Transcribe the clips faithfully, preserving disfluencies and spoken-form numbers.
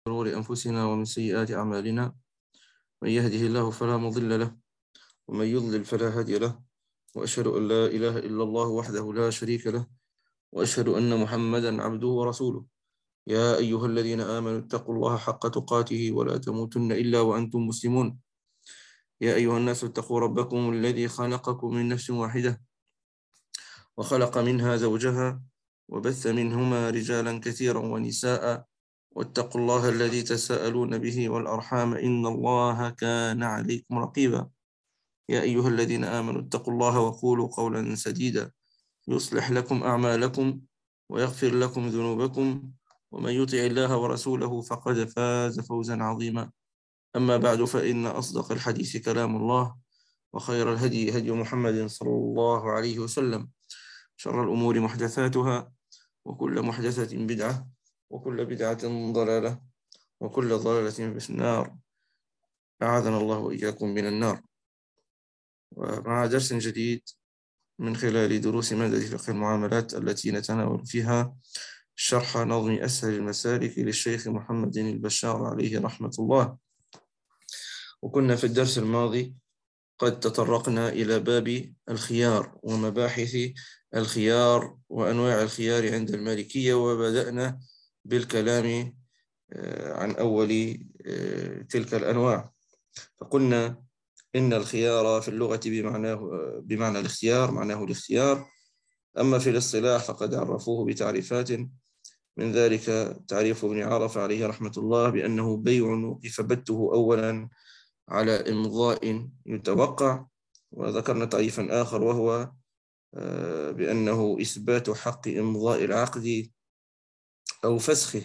شرور أنفسنا ومن سيئات أعمالنا، من يهده الله فلا مضل له ومن يضلل فلا هادي له، وأشهد أن لا إله إلا الله وحده لا شريك له، وأشهد أن محمدا عبده ورسوله. يا أيها الذين آمنوا اتقوا الله حق تقاته ولا تموتن إلا وأنتم مسلمون. يا أيها الناس اتقوا ربكم الذي خلقكم من نفس واحدة وخلق منها زوجها وبث منهما رجالا كثيرا ونساء، واتقوا الله الذي تساءلون به والأرحام إن الله كان عليكم رقيبا. يا أيها الذين آمنوا اتقوا الله وقولوا قولا سديدا يصلح لكم أعمالكم ويغفر لكم ذنوبكم، ومن يطع الله ورسوله فقد فاز فوزا عظيما. أما بعد، فإن أصدق الحديث كلام الله، وخير الهدي هدي محمد صلى الله عليه وسلم، شر الأمور محدثاتها، وكل محدثة بدعة، وكل بدعة ضلالة، وكل ضلالة في النار. أعاذنا الله وإياكم من النار. ومع درس جديد من خلال دروس مادة فقه المعاملات التي نتناول فيها شرح نظم أسهل المسالك للشيخ محمد البشار عليه رحمة الله. وكنا في الدرس الماضي قد تطرقنا إلى باب الخيار ومباحث الخيار وأنواع الخيار عند المالكية، وبدأنا بالكلام عن أول تلك الأنواع. فقلنا إن الخيار في اللغة بمعناه بمعنى الاختيار، معناه الاختيار. أما في الاصطلاح فقد عرفوه بتعريفات، من ذلك تعريف ابن عرفة عليه رحمة الله بأنه بيع وقف بته أولا على إمضاء يتوقع. وذكرنا تعريفا آخر وهو بأنه إثبات حق إمضاء العقد أو فسخه.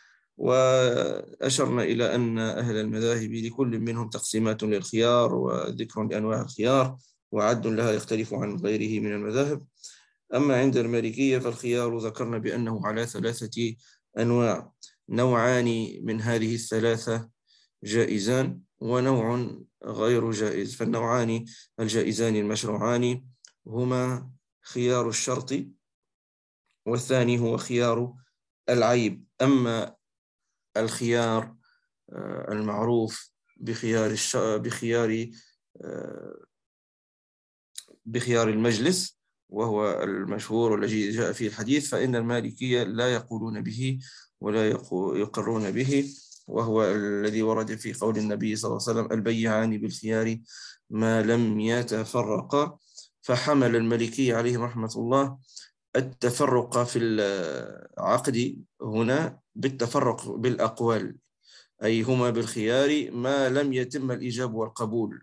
وأشرنا إلى أن أهل المذاهب لكل منهم تقسيمات للخيار وذكر لأنواع الخيار وعد لها يختلف عن غيره من المذاهب. أما عند المالكية فالخيار ذكرنا بأنه على ثلاثة أنواع: نوعان من هذه الثلاثة جائزان ونوع غير جائز. فالنوعان الجائزان المشروعان هما خيار الشرط، والثاني هو خيار العيب. أما الخيار المعروف بخيار الش... بخيار بخيار المجلس، وهو المشهور والذي جاء فيه الحديث، فإن المالكية لا يقولون به ولا يقرون به، وهو الذي ورد في قول النبي صلى الله عليه وسلم: البيعان بالخيار ما لم يتفرقا. فحمل المالكية عليهم رحمة الله التفرق في العقد هنا بالتفرق بالأقوال، أي هما بالخيار ما لم يتم الإجابة والقبول.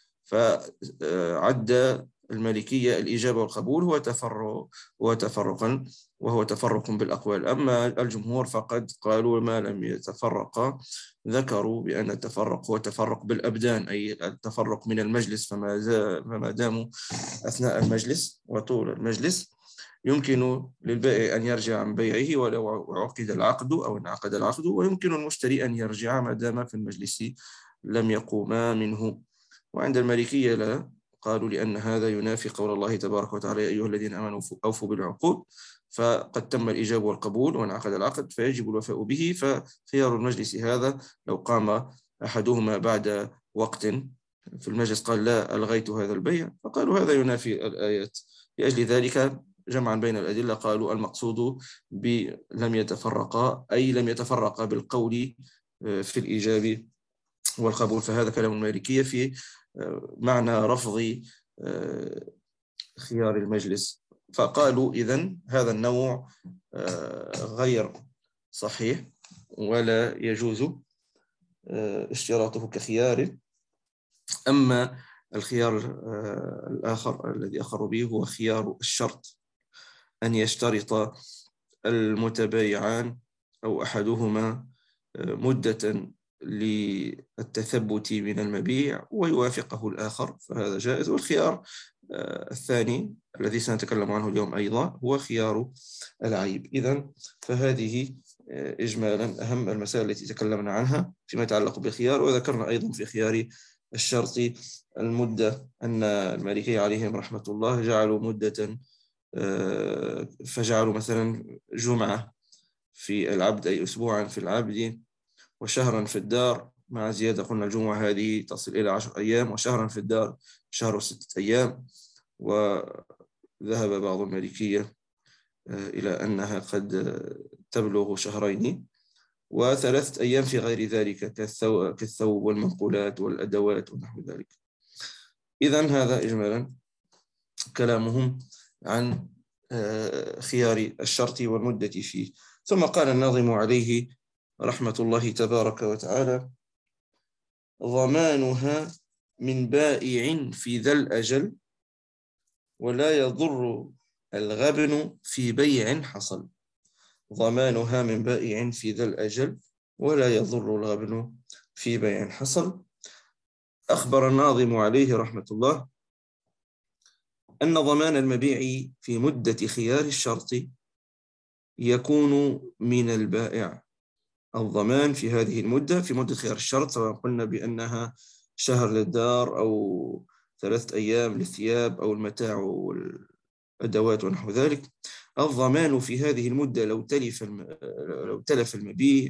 فعد المالكية الإجابة والقبول هو تفرق هو تفرقا وهو تفرق بالأقوال. أما الجمهور فقد قالوا ما لم يتفرق، ذكروا بأن التفرق هو تفرق بالأبدان، أي التفرق من المجلس، فما داموا أثناء المجلس وطول المجلس يمكن للبائع أن يرجع عن بيعه ولو عقد العقد أو انعقد العقد، ويمكن المشتري أن يرجع ما دام في المجلس لم يقوما منه. وعند المالكية لا، قالوا لأن هذا ينافي قول الله تبارك وتعالى: يا أيها الذين آمنوا أوفوا بالعقود. فقد تم الإجابة والقبول وانعقد العقد فيجب الوفاء به. فخيار المجلس هذا لو قام أحدهما بعد وقت في المجلس قال: لا، ألغيت هذا البيع، فقالوا هذا ينافي الآيات. لأجل ذلك جمعا بين الأدلة قالوا المقصود بلم يتفرقا أي لم يتفرقا بالقول في الإيجاب والقبول. فهذا كلام المالكية في معنى رفض خيار المجلس. فقالوا إذن هذا النوع غير صحيح ولا يجوز اشتراطه كخيار. أما الخيار الآخر الذي أخر به هو خيار الشرط، أن يشترط المتبايعان أو أحدهما مدة للتثبت من المبيع ويوافقه الآخر، فهذا جائز. والخيار الثاني الذي سنتكلم عنه اليوم أيضا هو خيار العيب. إذن فهذه إجمالا أهم المسائل التي تكلمنا عنها فيما يتعلق بالخيار. وذكرنا أيضا في خيار الشرط المدة أن المالكية عليهم رحمة الله جعلوا مدة، فجعلوا مثلا جمعة في العبد أي أسبوعا في العبد، وشهرا في الدار مع زيادة، قلنا الجمعة هذه تصل إلى عشر أيام، وشهرا في الدار شهر وستة أيام. وذهب بعض المالكية إلى أنها قد تبلغ شهرين، وثلاثة أيام في غير ذلك كالثوب والمنقولات والأدوات ونحو ذلك. إذن هذا إجمالا كلامهم عن خيار الشرط والمدة فيه. ثم قال الناظم عليه رحمة الله تبارك وتعالى: ضمانها من بائع في ذا الأجل، ولا يضر الغبن في بيع حصل. ضمانها من بائع في ذا الأجل، ولا يضر الغبن في بيع حصل. أخبر الناظم عليه رحمة الله أن ضمان المبيع في مدة خيار الشرط يكون من البائع. الضمان في هذه المدة، في مدة خيار الشرط، سواء قلنا بأنها شهر للدار أو ثلاثة أيام للثياب أو المتاع والأدوات ونحو ذلك، الضمان في هذه المدة لو تلف لو تلف المبيع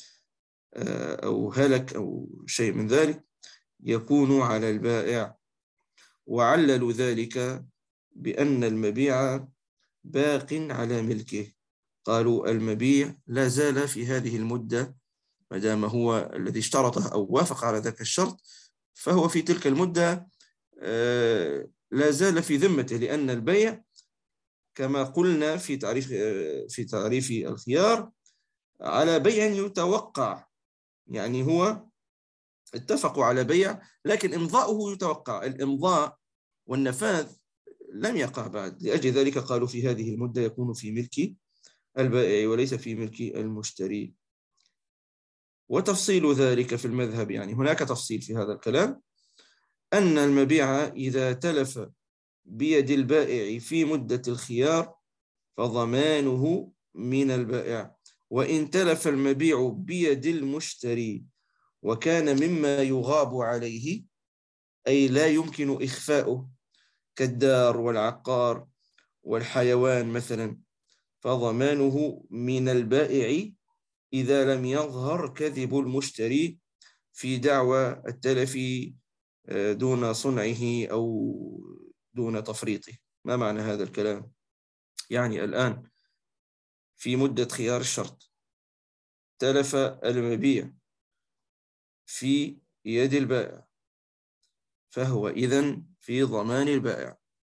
أو هلك أو شيء من ذلك يكون على البائع. وعللوا ذلك بأن المبيع باق على ملكه. قالوا المبيع لا زال في هذه المدة، ما دام هو الذي اشترطه أو وافق على ذاك الشرط، فهو في تلك المدة لا زال في ذمته، لأن البيع كما قلنا في تعريف في تعريف الخيار على بيع يتوقع، يعني هو اتفقوا على بيع لكن إمضاؤه يتوقع، الإمضاء والنفاذ لم يقع بعد. لأجل ذلك قالوا في هذه المدة يكون في ملك البائع وليس في ملك المشتري. وتفصيل ذلك في المذهب، يعني هناك تفصيل في هذا الكلام، أن المبيع إذا تلف بيد البائع في مدة الخيار فضمانه من البائع، وإن تلف المبيع بيد المشتري وكان مما يغاب عليه، أي لا يمكن إخفاؤه كالدار والعقار والحيوان مثلا، فضمانه من البائع إذا لم يظهر كذب المشتري في دعوى التلف دون صنعه أو دون تفريطه. ما معنى هذا الكلام؟ يعني الآن في مدة خيار الشرط تلف المبيع في يد البائع، فهو إذن في ضمان البائع.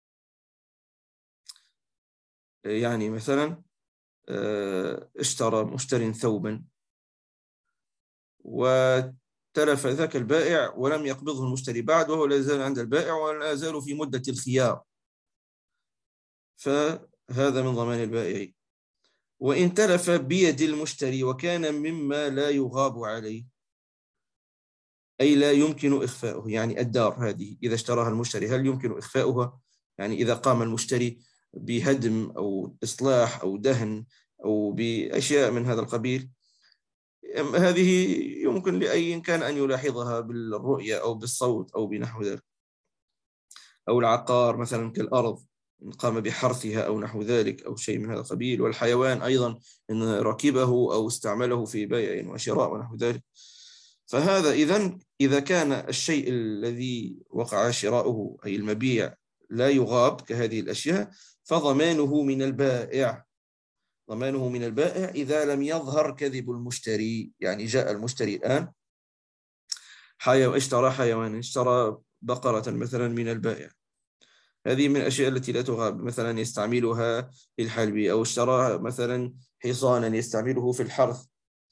يعني مثلا اشترى مشتري ثوبا وتلف ذاك البائع ولم يقبضه المشتري بعد، وهو لا زال عند البائع ولا زال في مدة الخيار، فهذا من ضمان البائع. وإن تلف بيد المشتري وكان مما لا يغاب عليه، أي لا يمكن إخفاؤه، يعني الدار هذه إذا اشتراها المشتري هل يمكن إخفاؤها؟ يعني إذا قام المشتري بهدم أو إصلاح أو دهن أو بأشياء من هذا القبيل، هذه يمكن لأي كان أن يلاحظها بالرؤية أو بالصوت أو بنحو ذلك. أو العقار مثلا كالأرض إن قام بحرثها أو نحو ذلك أو شيء من هذا القبيل، والحيوان أيضا إن ركبه أو استعمله في بيع وشراء ونحو ذلك. فهذا إذن إذا كان الشيء الذي وقع شراؤه أي المبيع لا يغاب كهذه الأشياء، فضمانه من البائع. ضمانه من البائع إذا لم يظهر كذب المشتري. يعني جاء المشتري الآن حيو... اشترى حيوان، اشترى بقرة مثلا من البائع، هذه من الأشياء التي لا تغاب، مثلا يستعملها في الحلب، أو اشترى مثلا حصانا يستعمله في الحرث،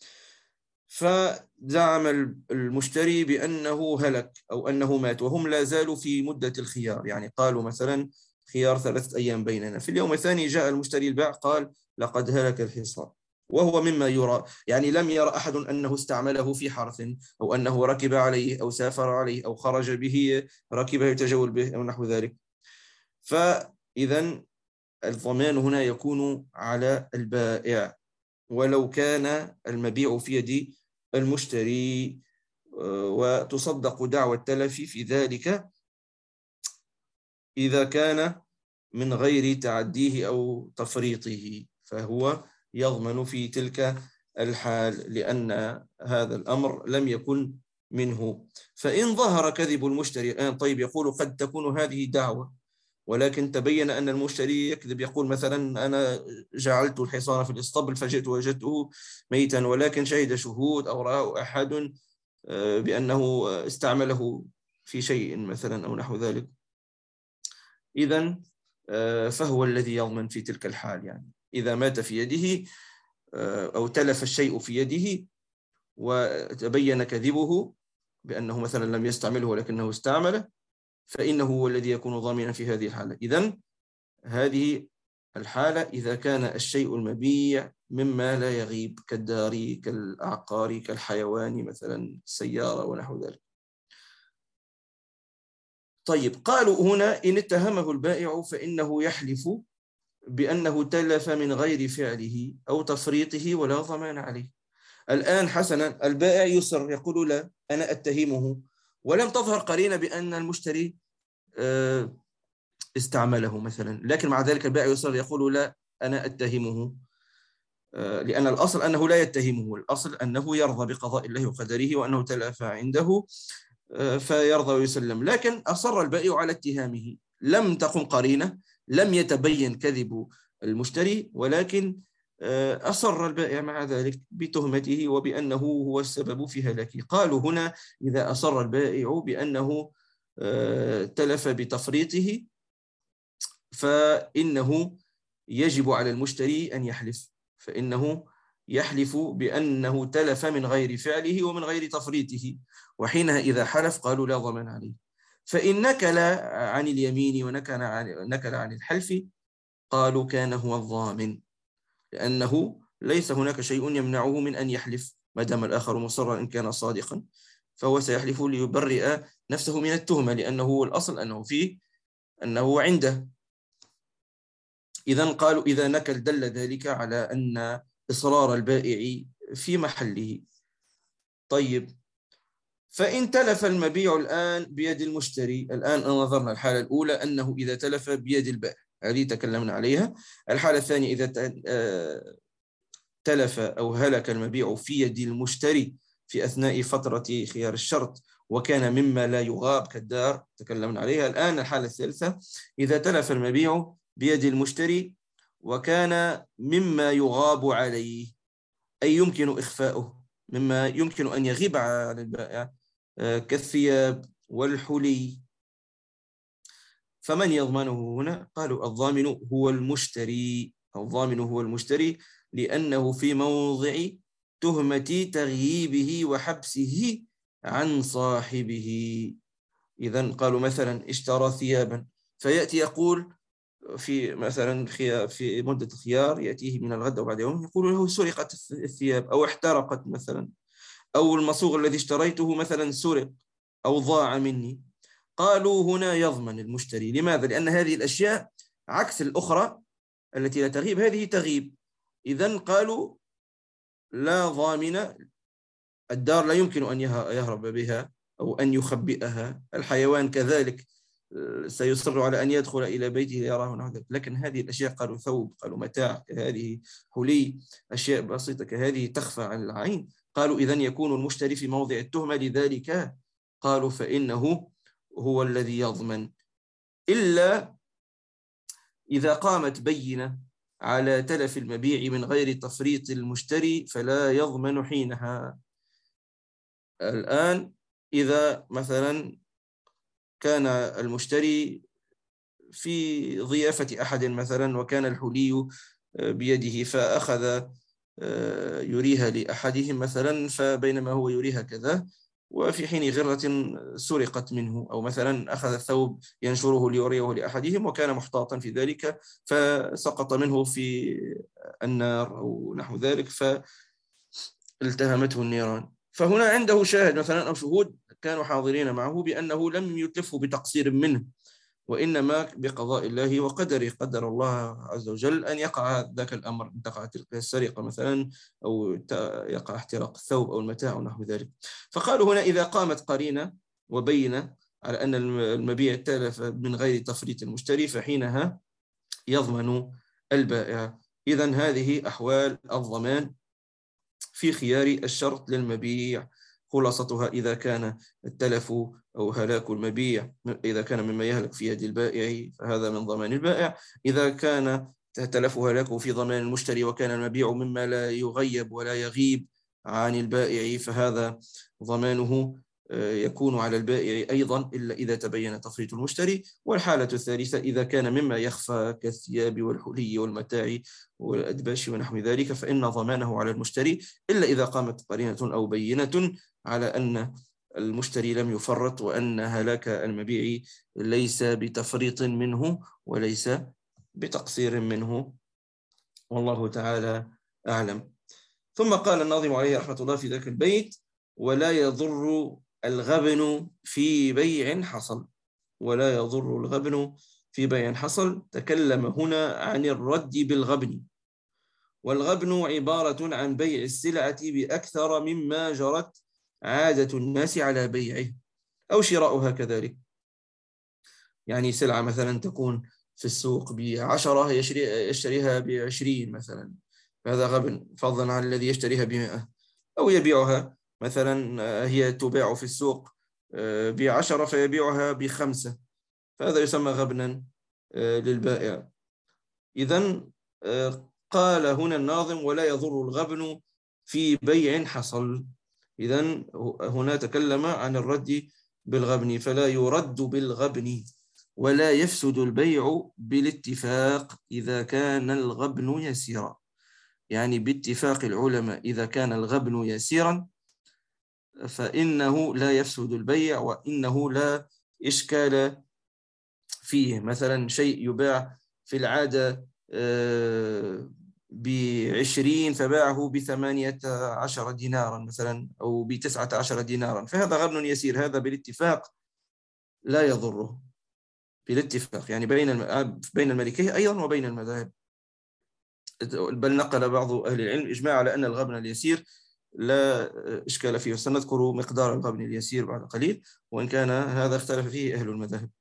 فزعم المشتري بأنه هلك أو أنه مات وهم لا زالوا في مدة الخيار، يعني قالوا مثلا خيار ثلاثة أيام بيننا، في اليوم الثاني جاء المشتري الباع قال لقد هلك الحصان، وهو مما يرى، يعني لم يرى أحد أنه استعمله في حرث أو أنه ركب عليه أو سافر عليه أو خرج به ركبه يتجول به أو نحو ذلك. فإذا الضمان هنا يكون على البائع ولو كان المبيع في يد المشتري، وتصدق دعوى التلف في ذلك إذا كان من غير تعديه أو تفريطه، فهو يضمن في تلك الحال لأن هذا الأمر لم يكن منه. فإن ظهر كذب المشتري الآن، طيب يقول قد تكون هذه دعوة ولكن تبين أن المشتري يكذب، يقول مثلا أنا جعلت الحصان في الاسطبل فجئت وجدته ميتا، ولكن شهد شهود أو رأى أحد بأنه استعمله في شيء مثلا أو نحو ذلك، إذن فهو الذي يضمن في تلك الحال. يعني إذا مات في يده أو تلف الشيء في يده وتبين كذبه بأنه مثلا لم يستعمله ولكنه استعمله، فإنه هو الذي يكون ضامنا في هذه الحالة. إذن هذه الحالة إذا كان الشيء المبيع مما لا يغيب كالدار كالعقار كالحيوان مثلا السيارة ونحو ذلك. طيب قالوا هنا إن اتهمه البائع فإنه يحلف بأنه تلف من غير فعله أو تفريطه ولا ضمان عليه. الآن حسنا البائع يصر يقول لا أنا أتهمه، ولم تظهر قرينة بأن المشتري استعمله مثلا، لكن مع ذلك البائع يصر يقول لا أنا أتهمه، لأن الأصل أنه لا يتهمه، الأصل أنه يرضى بقضاء الله وقدره وأنه تلف عنده فيرضى ويسلم. لكن أصر البائع على اتهامه، لم تقم قرينة، لم يتبين كذب المشتري، ولكن أصر البائع مع ذلك بتهمته وبأنه هو السبب في هلاكه. قالوا هنا إذا أصر البائع بأنه تلف بتفريطه فإنه يجب على المشتري أن يحلف، فإنه يحلف بأنه تلف من غير فعله ومن غير تفريطه، وحينها إذا حلف قالوا لا ضمان عليه. فإن نكل عن اليمين ونكل عن, نكل عن الحلف قالوا كان هو الضامن، لأنه ليس هناك شيء يمنعه من أن يحلف ما دام الآخر مصرا إن كان صادقا، فهو سيحلف ليبرئ نفسه من التهمة، لأنه الأصل أنه فيه أنه عنده. إذن قالوا إذا نكل دل ذلك على أن إصرار البائع في محله. طيب فإن تلف المبيع الآن بيد المشتري، الآن نظرنا الحالة الأولى أنه إذا تلف بيد البائع، هذه تكلمنا عليها. الحالة الثانية إذا تلف أو هلك المبيع في يد المشتري في أثناء فترة خيار الشرط وكان مما لا يغاب كالدار، تكلمنا عليها. الآن الحالة الثالثة إذا تلف المبيع بيد المشتري وكان مما يغاب عليه، أي يمكن إخفاؤه، مما يمكن أن يغيب عن البائع كالثياب والحلي، فمن يضمنه هنا؟ قالوا الضامن هو المشتري، الضامن هو المشتري لأنه في موضع تهمة تغييبه وحبسه عن صاحبه. إذن قالوا مثلا اشترى ثيابا فيأتي يقول في مثلا في مدة الخيار يأتيه من الغد أو بعد يوم يقول له سرقت الثياب أو احترقت مثلا، أو المصوغ الذي اشتريته مثلا سرق أو ضاع مني. قالوا هنا يضمن المشتري. لماذا؟ لأن هذه الأشياء عكس الأخرى التي لا تغيب، هذه تغيب. إذن قالوا لا ضامن، الدار لا يمكن أن يهرب بها أو أن يخبئها، الحيوان كذلك سيصر على أن يدخل إلى بيته ليراه نحو ذلك. لكن هذه الأشياء قالوا ثوب، قالوا متاع، هذه حلي، أشياء بسيطة كهذه تخفى عن العين. قالوا إذن يكون المشتري في موضع التهمة، لذلك قالوا فإنه هو الذي يضمن، إلا إذا قامت بينة على تلف المبيع من غير تفريط المشتري فلا يضمن حينها. الآن إذا مثلا كان المشتري في ضيافة أحد مثلا وكان الحلي بيده فأخذ يريها لأحدهم مثلا، فبينما هو يريها كذا وفي حين غرة سرقت منه، أو مثلا أخذ الثوب ينشره ليريه لأحدهم وكان محتاطا في ذلك فسقط منه في النار أو نحو ذلك فالتهمته النيران، فهنا عنده شاهد مثلا أو شهود كانوا حاضرين معه بأنه لم يتلفه بتقصير منه، وإنما بقضاء الله وقدره، قدر الله عز وجل أن يقع ذاك الأمر، أن تقع تلك السرقة مثلا أو يقع احتراق الثوب أو المتاع ونحو ذلك. فقالوا هنا إذا قامت قرينة وبينة على أن المبيع تلف من غير تفريط المشتري فحينها يضمن البائع. إذن هذه أحوال الضمان في خيار الشرط للمبيع. خلاصتها: إذا كان التلف أو هلاك المبيع إذا كان مما يهلك في يد البائع فهذا من ضمان البائع. إذا كان تلف هلاكه في ضمان المشتري وكان المبيع مما لا يغيب ولا يغيب عن البائع فهذا ضمانه يكون على البائع أيضا إلا إذا تبين تفريط المشتري. والحالة الثالثة: إذا كان مما يخفى كالثياب والحلي والمتاع والأدباش ونحو ذلك فإن ضمانه على المشتري إلا إذا قامت قرينة أو بينة على أن المشتري لم يفرط وأن هلاك المبيع ليس بتفريط منه وليس بتقصير منه، والله تعالى أعلم. ثم قال الناظم عليه رحمة الله في ذاك البيت: ولا يضر الغبن في بيع حصل. ولا يضر الغبن في بيع حصل. تكلم هنا عن الرد بالغبن، والغبن عبارة عن بيع السلعة بأكثر مما جرت عادة الناس على بيعه أو شراؤها كذلك. يعني سلعة مثلا تكون في السوق بعشرة يشتريها بعشرين مثلا، فهذا غبن، فضلا عن الذي يشتريها بمئة. أو يبيعها مثلا هي تباع في السوق بعشرة فيبيعها بخمسة، فهذا يسمى غبنا للبائع. إذن قال هنا الناظم: ولا يضر الغبن في بيع حصل. إذن هنا تكلم عن الرد بالغبن، فلا يرد بالغبن ولا يفسد البيع بالاتفاق إذا كان الغبن يسيرا. يعني باتفاق العلماء إذا كان الغبن يسيرا فإنه لا يفسد البيع وإنه لا إشكال فيه. مثلا شيء يباع في العادة بعشرين فباعه بثمانية عشر دينارا مثلا أو بتسعة عشر دينارا، فهذا غبن يسير، هذا بالاتفاق لا يضره، بالاتفاق يعني بين بين المالكية أيضا وبين المذاهب. بل نقل بعض أهل العلم إجماع على أن الغبن اليسير لا إشكال فيه، سنذكر مقدار الغبن اليسير بعد قليل، وإن كان هذا اختلف فيه أهل المذاهب.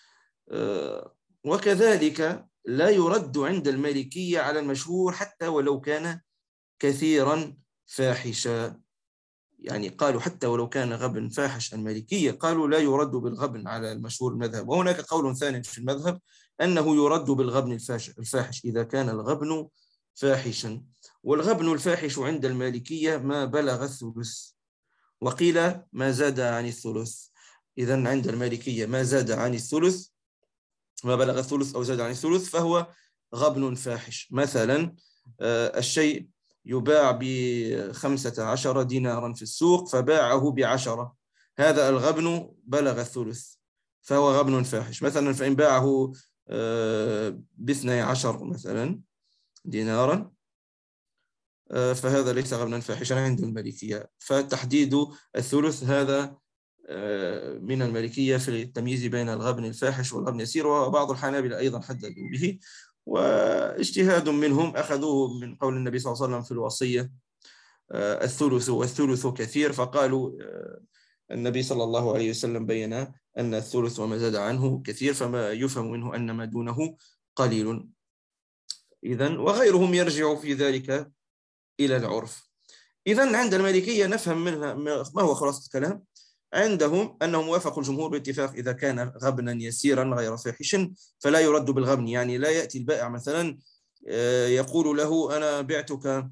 وكذلك لا يرد عند المالكية على المشهور حتى ولو كان كثيرا فاحشا. يعني قالوا حتى ولو كان غبن فاحش المالكية قالوا لا يرد بالغبن على المشهور المذهب. وهناك قول ثاني في المذهب أنه يرد بالغبن الفاحش إذا كان الغبن فاحشا. والغبن الفاحش عند المالكية ما بلغ الثلث، وقيل ما زاد عن الثلث. إذن عند المالكية ما زاد عن الثلث، ما بلغ الثلث أو زاد عن الثلث فهو غبن فاحش. مثلا الشيء يباع بخمسة عشر دينارا في السوق فباعه بعشرة، هذا الغبن بلغ الثلث فهو غبن فاحش. مثلا فإن باعه باثني عشر مثلا دينارا فهذا ليس غبنا فاحشا عند المالكية. فتحديد الثلث هذا من المالكية في التمييز بين الغبن الفاحش والغبن اليسير، وبعض الحنابلة أيضا حددوا به، واجتهاد منهم أخذوه من قول النبي صلى الله عليه وسلم في الوصية الثلث والثلث كثير، فقالوا النبي صلى الله عليه وسلم بين أن الثلث وما زاد عنه كثير، فما يفهم منه أن ما دونه قليل. إذن وغيرهم يرجع في ذلك إلى العرف. إذن عند المالكية نفهم منها ما هو خلاصة الكلام. عندهم أنهم وافقوا الجمهور باتفاق إذا كان غبنا يسيرا غير فاحش فلا يرد بالغبن. يعني لا يأتي البائع مثلا يقول له أنا بعتك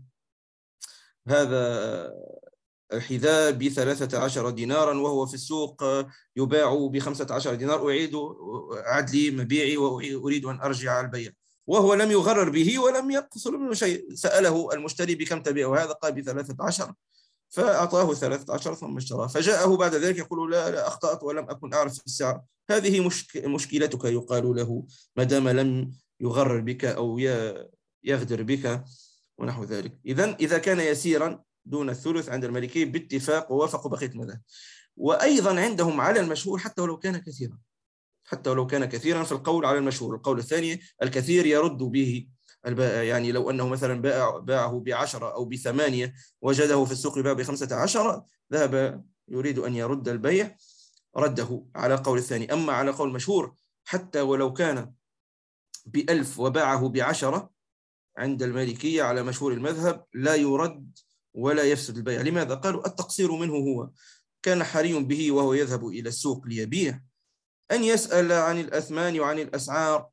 هذا الحذاء بثلاثة عشر دينارا وهو في السوق يباع بخمسة عشر دينار، أعيد عدلي مبيعي وأريد أن أرجع البيع، وهو لم يغرر به ولم يقصر منه شيء. سأله المشتري بكم تبيع هذا؟ قال بثلاثة عشر، فأعطاه ثلاثة عشر ثم اشترى. فجاءه بعد ذلك يقول لا, لا أخطأت ولم أكن أعرف السعر. هذه مشك... مشكلتك يقال له ما دام لم يغرر بك أو يغدر بك ونحو ذلك. إذن إذا كان يسيرا دون الثلث عند المالكية باتفاق ووافقوا بقية المذاهب. وأيضا عندهم على المشهور حتى ولو كان كثيرا، حتى ولو كان كثيرا في القول على المشهور. القول الثاني الكثير يرد به البائع، يعني لو أنه مثلا باع باعه بعشرة أو بثمانية وجده في السوق يباع بخمسة عشر، ذهب يريد أن يرد البيع رده على قول الثاني. أما على قول مشهور حتى ولو كان بألف وباعه بعشرة عند المالكية على مشهور المذهب لا يرد ولا يفسد البيع. لماذا؟ قالوا التقصير منه هو كان حري به وهو يذهب إلى السوق ليبيع أن يسأل عن الأثمان وعن الأسعار،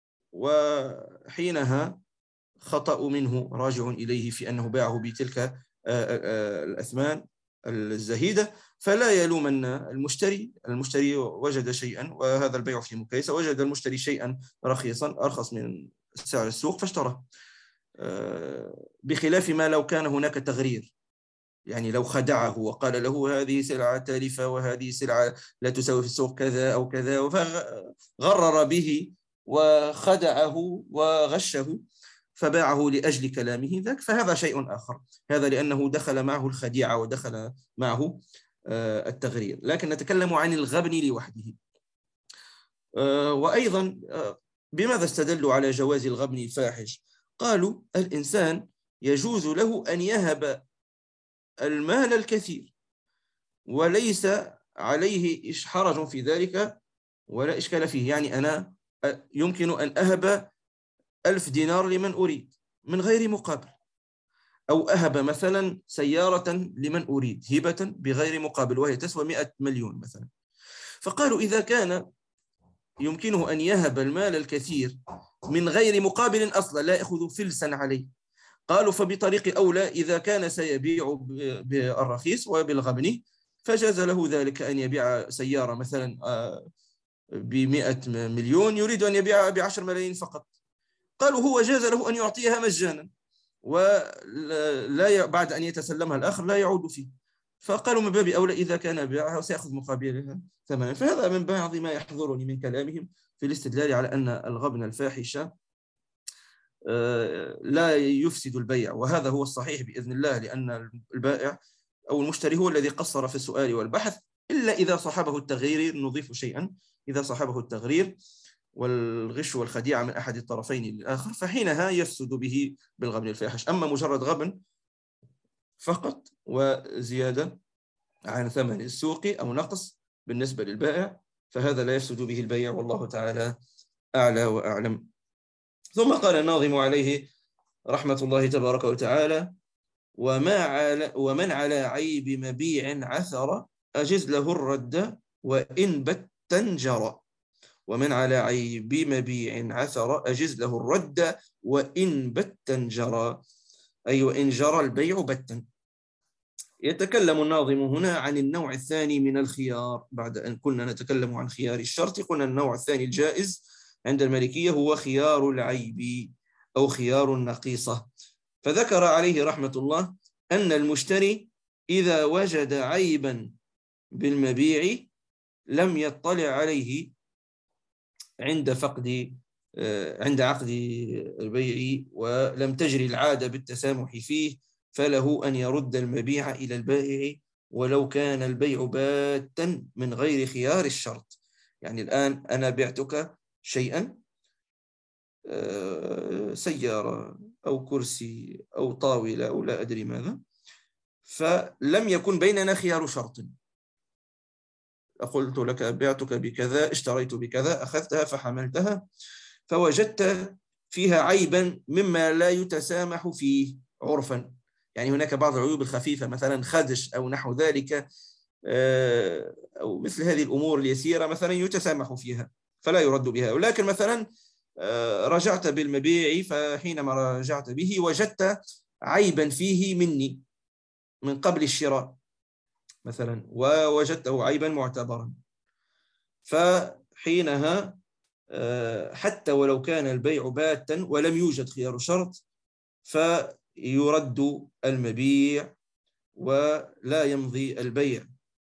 وحينها خطأ منه راجع إليه في أنه باعه بتلك الأثمان الزهيدة، فلا يلومن المشتري. المشتري وجد شيئا، وهذا البيع في مكيسة، وجد المشتري شيئا رخيصا أرخص من سعر السوق فاشترى، بخلاف ما لو كان هناك تغرير. يعني لو خدعه وقال له هذه سلعة تالفة وهذه سلعة لا تساوي في السوق كذا أو كذا، فغرر به وخدعه وغشه فباعه لأجل كلامه ذاك، فهذا شيء آخر. هذا لأنه دخل معه الخديعة ودخل معه التغرير. لكن نتكلم عن الغبن لوحده. وأيضا بماذا استدلوا على جواز الغبن الفاحش؟ قالوا الإنسان يجوز له أن يهب المال الكثير وليس عليه حرج في ذلك ولا إشكال فيه. يعني أنا يمكن أن أهب ألف دينار لمن أريد من غير مقابل، أو أهب مثلا سيارة لمن أريد هبة بغير مقابل وهي تسوى مئة مليون مثلا. فقالوا إذا كان يمكنه أن يهب المال الكثير من غير مقابل أصلا لا يأخذ فلسا عليه، قالوا فبطريق أولى إذا كان سيبيع بالرخيص وبالغبن فجاز له ذلك أن يبيع سيارة مثلا بمئة مليون يريد أن يبيعها بعشر ملايين فقط. قالوا هو جاز له أن يعطيها مجانا ولا بعد أن يتسلمها الآخر لا يعود فيه. فقالوا من باب أولى إذا كان بيعها وسيأخذ مقابلها ثمنا. فهذا من بعض ما يحضرني من كلامهم في الاستدلال على أن الغبن الفاحش لا يفسد البيع، وهذا هو الصحيح بإذن الله، لأن البائع أو المشتري هو الذي قصر في السؤال والبحث، إلا إذا صاحبه التغرير نضيف شيئا، إذا صاحبه التغرير والغش والخديعة من أحد الطرفين للآخر فحينها يفسد به بالغبن الفاحش. أما مجرد غبن فقط وزيادة عن ثمن السوق أو نقص بالنسبة للبائع فهذا لا يفسد به البيع، والله تعالى أعلى وأعلم. ثم قال الناظم عليه رحمة الله تبارك وتعالى: وما على ومن على عيب مبيع عثر أجز له الرد وإن بتا جرى. ومن على عيب مبيع عثر أجز له الرد وإن بتا جرى، أي وإن جرى البيع بتا. يتكلم الناظم هنا عن النوع الثاني من الخيار. بعد أن كنا نتكلم عن خيار الشرط قلنا النوع الثاني الجائز عند المالكية هو خيار العيب أو خيار النقيصة. فذكر عليه رحمة الله أن المشتري إذا وجد عيبا بالمبيع لم يطلع عليه عند فقد عند عقد البيع ولم تجري العادة بالتسامح فيه فله أن يرد المبيع إلى البائع ولو كان البيع باتا من غير خيار الشرط. يعني الآن أنا بعتك شيئا، سيارة أو كرسي أو طاولة أو لا أدري ماذا، فلم يكن بيننا خيار شرط. قلت لك بعتك بكذا، اشتريت بكذا، أخذتها فحملتها فوجدت فيها عيبا مما لا يتسامح فيه عرفا. يعني هناك بعض العيوب الخفيفة مثلا خدش أو نحو ذلك أو مثل هذه الأمور اليسيرة مثلا يتسامح فيها فلا يرد بها. ولكن مثلا رجعت بالمبيع فحينما رجعت به وجدت عيبا فيه مني من قبل الشراء مثلا ووجدته عيبا معتبرا، فحينها حتى ولو كان البيع باتا ولم يوجد خيار شرط فيرد المبيع ولا يمضي البيع.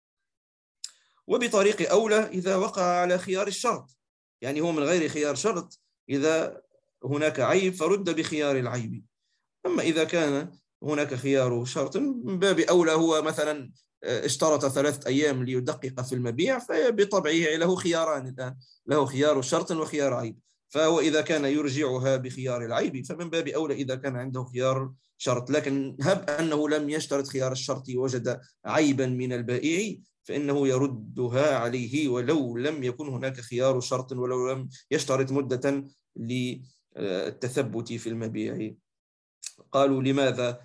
وبطريق أولى إذا وقع على خيار الشرط، يعني هو من غير خيار شرط إذا هناك عيب فرد بخيار العيب. أما إذا كان هناك خيار شرط من باب أولى هو مثلا اشترط ثلاثة أيام ليدقق في المبيع فبطبعه له خياران الآن، له خيار شرط وخيار عيب، فهو إذا كان يرجعها بخيار العيب فمن باب أولى إذا كان عنده خيار شرط. لكن هب أنه لم يشترط خيار الشرط ووجد عيبا من البائع فإنه يردها عليه ولو لم يكن هناك خيار شرط ولو لم يشترط مدة للتثبت في المبيع. قالوا لماذا؟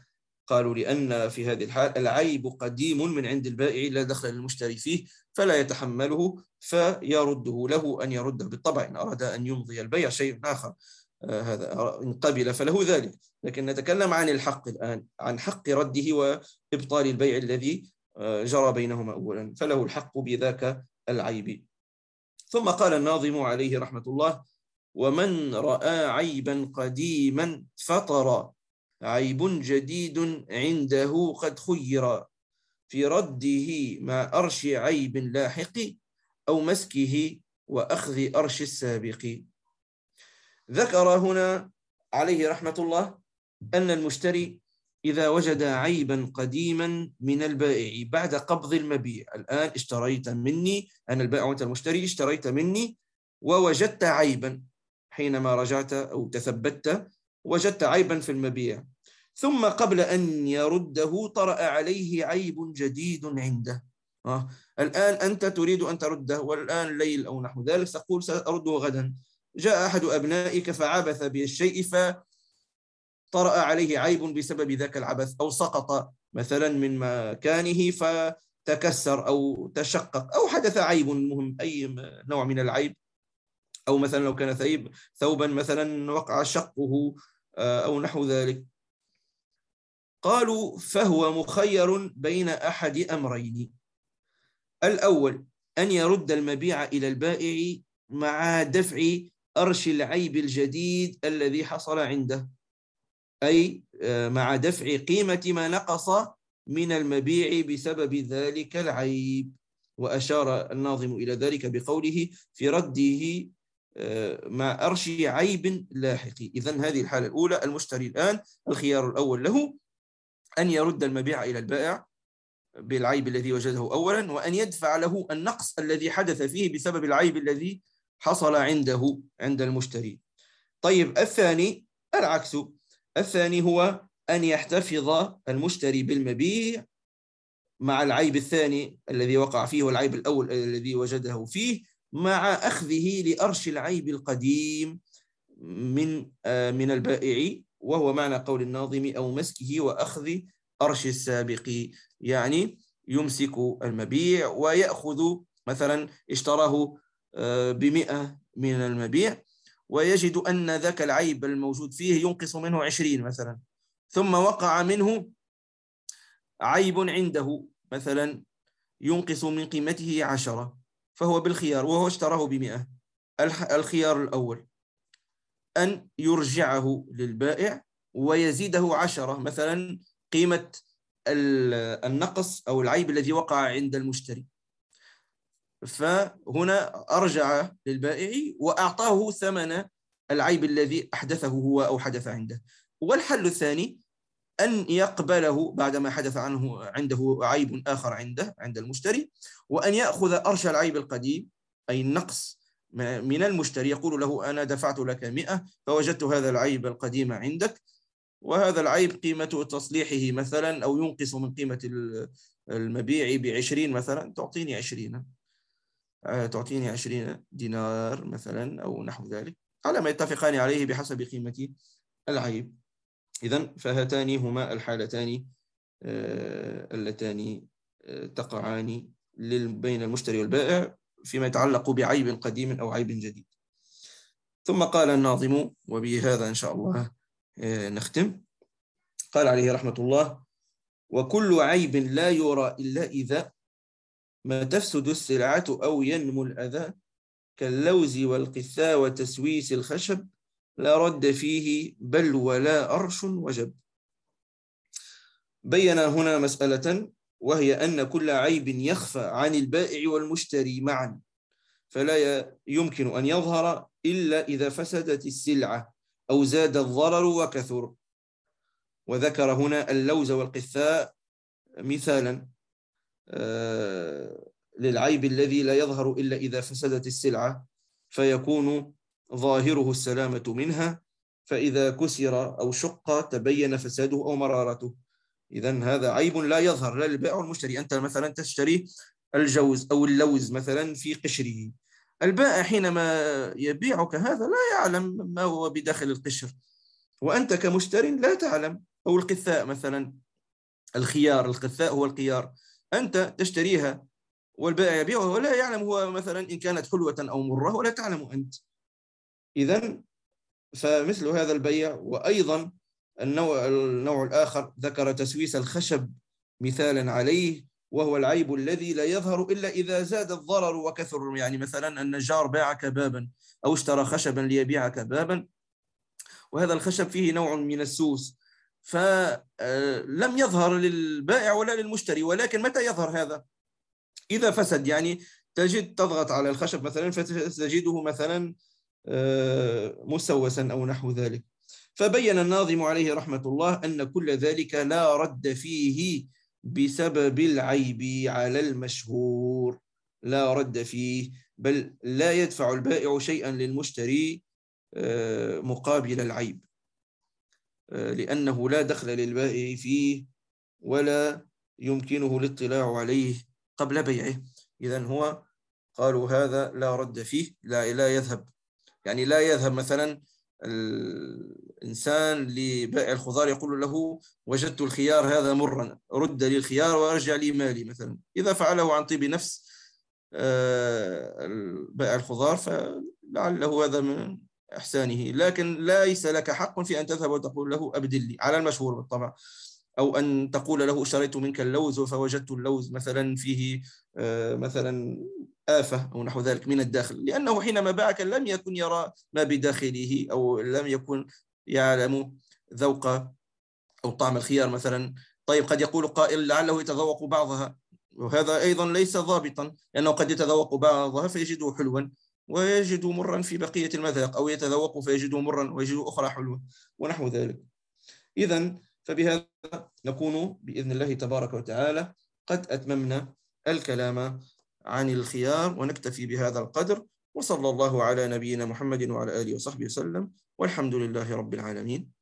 قالوا لأن في هذه الحال العيب قديم من عند البائع لا دخل للمشتري فيه فلا يتحمله فيرده، له أن يرده بالطبع إن أراد أن يمضي البيع شيء آخر، آه هذا إن قبل فله ذلك، لكن نتكلم عن الحق الآن، عن حق رده وإبطال البيع الذي آه جرى بينهما أولا، فله الحق بذاك العيب. ثم قال الناظم عليه رحمة الله: ومن رأى عيبا قديما فطر عيب جديد عنده قد خير في رده مع أرش عيب لاحق أو مسكه وأخذ أرش السابق. ذكر هنا عليه رحمة الله أن المشتري إذا وجد عيبا قديما من البائع بعد قبض المبيع، الآن اشتريت مني أنا البائع وأنت المشتري، اشتريت مني ووجدت عيبا حينما رجعت أو تثبت وجدت عيبا في المبيع، ثم قبل أن يرده طرأ عليه عيب جديد عنده. آه. الآن أنت تريد أن ترده والآن ليل أو نحو ذلك، تقول سأرده غدا، جاء أحد أبنائك فعبث بالشيء فطرأ عليه عيب بسبب ذاك العبث، أو سقط مثلا من مكانه فتكسر أو تشقق أو حدث عيب مهم، أي نوع من العيب، أو مثلا لو كان ثيب ثوبا مثلا وقع شقه أو نحو ذلك. قالوا فهو مخير بين أحد أمرين: الأول أن يرد المبيع إلى البائع مع دفع أرش العيب الجديد الذي حصل عنده، أي مع دفع قيمة ما نقص من المبيع بسبب ذلك العيب، وأشار الناظم إلى ذلك بقوله في رده مع أرش عيب لاحق. إذن هذه الحالة الأولى، المشتري الآن الخيار الأول له أن يرد المبيع إلى البائع بالعيب الذي وجده أولا، وأن يدفع له النقص الذي حدث فيه بسبب العيب الذي حصل عنده عند المشتري. طيب الثاني العكس، الثاني هو أن يحتفظ المشتري بالمبيع مع العيب الثاني الذي وقع فيه والعيب الأول الذي وجده فيه، مع أخذه لأرش العيب القديم من من البائع، وهو معنى قول الناظم أو مسكه وأخذ أرش السابق، يعني يمسك المبيع ويأخذ مثلا اشتراه بمئة من المبيع ويجد أن ذاك العيب الموجود فيه ينقص منه عشرين مثلا، ثم وقع منه عيب عنده مثلا ينقص من قيمته عشرة، فهو بالخيار وهو اشتراه بمئة. الخيار الأول أن يرجعه للبائع ويزيده عشرة مثلا قيمة النقص أو العيب الذي وقع عند المشتري، فهنا أرجع للبائع وأعطاه ثمن العيب الذي أحدثه هو أو حدث عنده. والحل الثاني أن يقبله بعدما حدث عنه عنده عيب آخر عنده عند المشتري، وأن يأخذ أرش العيب القديم أي النقص من المشتري، يقول له أنا دفعت لك مئة فوجدت هذا العيب القديم عندك، وهذا العيب قيمة تصليحه مثلا أو ينقص من قيمة المبيع بعشرين مثلا، تعطيني عشرين تعطيني عشرين دينار مثلا أو نحو ذلك، على ما يتفقان عليه بحسب قيمة العيب. إذن فهاتان هما الحالتان اللتان تقعان بين المشتري والبائع فيما يتعلق بعيب قديم أو عيب جديد. ثم قال الناظم، وبهذا إن شاء الله نختم، قال عليه رحمة الله: وكل عيب لا يرى إلا إذا ما تفسد السلعة أو ينمو الأذى كاللوز والقثاء وتسويس الخشب لا رد فيه بل ولا أرش وجب. بين هنا مسألة، وهي أن كل عيب يخفى عن البائع والمشتري معا فلا يمكن أن يظهر إلا إذا فسدت السلعة أو زاد الضرر وكثر. وذكر هنا اللوز والقثاء مثالا للعيب الذي لا يظهر إلا إذا فسدت السلعة فيكون ظاهره السلامة منها، فإذا كسر أو شق تبين فساده أو مرارته. إذن هذا عيب لا يظهر لا للبائع والمشتري. أنت مثلا تشتري الجوز أو اللوز مثلا في قشره، البائع حينما يبيعك هذا لا يعلم ما هو بداخل القشر، وأنت كمشتري لا تعلم. أو القثاء مثلا الخيار، القثاء هو الخيار، أنت تشتريها والبائع يبيعها ولا يعلم هو مثلا إن كانت حلوة أو مرة، ولا تعلم أنت. إذن فمثل هذا البيع. وأيضا النوع, النوع الآخر ذكر تسويس الخشب مثالا عليه، وهو العيب الذي لا يظهر إلا إذا زاد الضرر وكثر. يعني مثلا النجار باعك بابا أو اشترى خشبا ليبيعك بابا، وهذا الخشب فيه نوع من السوس، فلم يظهر للبائع ولا للمشتري. ولكن متى يظهر هذا؟ إذا فسد. يعني تجد تضغط على الخشب مثلا فتجده مثلا مسوسا أو نحو ذلك. فبين الناظم عليه رحمة الله أن كل ذلك لا رد فيه بسبب العيب على المشهور، لا رد فيه، بل لا يدفع البائع شيئا للمشتري مقابل العيب، لأنه لا دخل للبائع فيه ولا يمكنه الاطلاع عليه قبل بيعه. إذن هو قالوا هذا لا رد فيه، لا, لا يذهب. يعني لا يذهب مثلا الإنسان لبائع الخضار يقول له وجدت الخيار هذا مرا، رد لي الخيار وأرجع لي مالي مثلا. إذا فعله عن طيب نفس بائع الخضار فلعله هذا من إحسانه، لكن ليس لك حق في أن تذهب وتقول له أبدل لي، على المشهور بالطبع. أو أن تقول له اشتريت منك اللوز فوجدت اللوز مثلا فيه مثلا آفة أو نحو ذلك من الداخل، لأنه حينما باعك لم يكن يرى ما بداخله، أو لم يكن يعلم ذوق أو طعم الخيار مثلا. طيب قد يقول قائل لعله يتذوق بعضها، وهذا أيضا ليس ضابطا، لأنه قد يتذوق بعضها فيجده حلوا ويجد مرا في بقية المذاق، أو يتذوق فيجده مرا ويجد أخرى حلوة ونحو ذلك. إذن فبهذا نكون بإذن الله تبارك وتعالى قد أتممنا الكلام عن الخيار، ونكتفي بهذا القدر. وصلى الله على نبينا محمد وعلى آله وصحبه وسلم، والحمد لله رب العالمين.